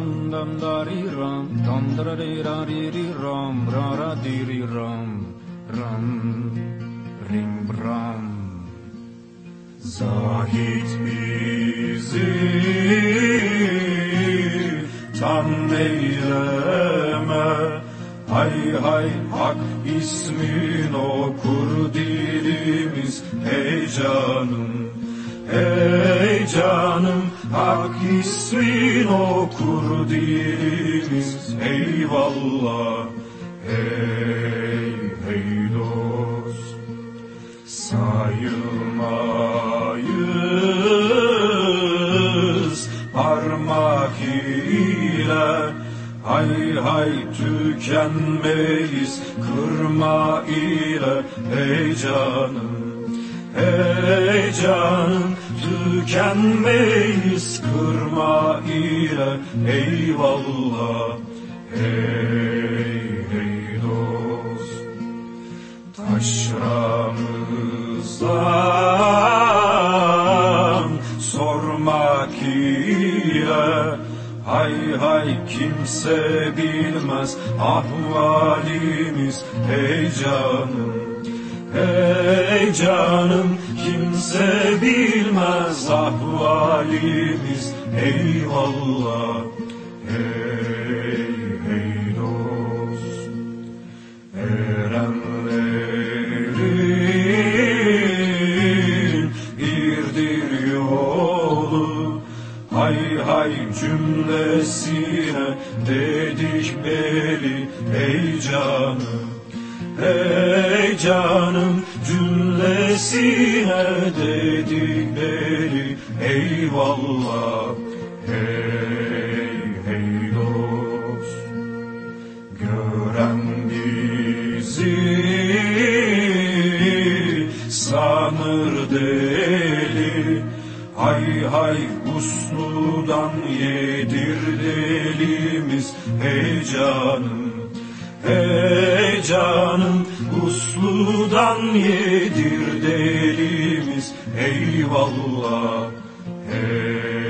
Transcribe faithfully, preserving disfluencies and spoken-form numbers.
dam dam dari ram dam da di da di di ram ra ra di di ram ram rim ram. Zahid bizi tam eyleme, hay hay hak ismin okur dilimiz, hey canım, hey canım, hak ismin okur dilimiz, eyvallah, hey hey dost. Sayılmayız parmak ile, hay hay tükenmeyiz kırma ile, hey canım, hey canım, tükenmeyiz kırma ile, eyvallah, hey hey dost. Taşramızdan sormak ile, hay hay kimse bilmez ahvalimiz, hey canım, hey canım, kimse bilmez ahvalimiz, eyvallah, hey hey dost. Erenlerin birdir yolu, hay hay cümlesine dedik beli, hey canım, hey canım, cümlesine dedik beli, eyvallah, hey hey dost. Gören bizi sanır deli, hay hay usludan yedir delimiz, hey canım, hey canım, usludan yedir delimiz, eyvallah, hey.